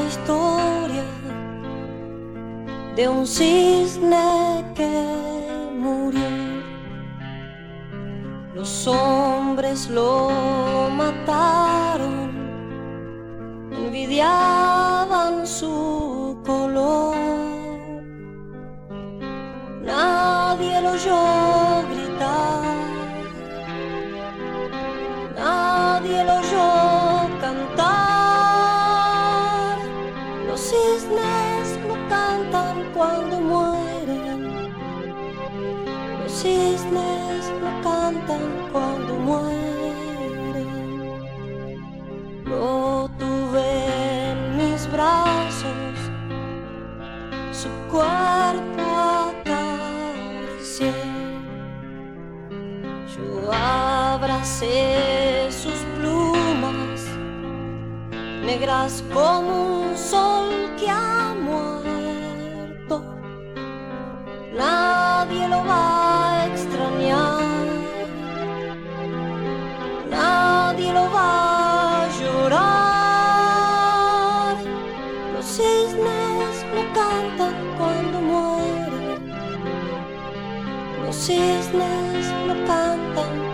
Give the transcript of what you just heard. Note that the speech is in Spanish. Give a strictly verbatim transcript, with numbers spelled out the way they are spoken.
historia de un cisne que murió. Los hombres lo mataron, envidiaban su color. Nadie lo oyó gritar, nadie lo oyó cantar. Los cisnes no cantan cuando mueren, los cisnes no cantan cuando mueren. Lo tuve en mis brazos, su cuerpo acaricié. Yo abracé sus plumas, negras como un sol que ha muerto. Nadie lo va a extrañar, nadie lo va a llorar. Los cisnes no cantan cuando mueren, los cisnes no cantan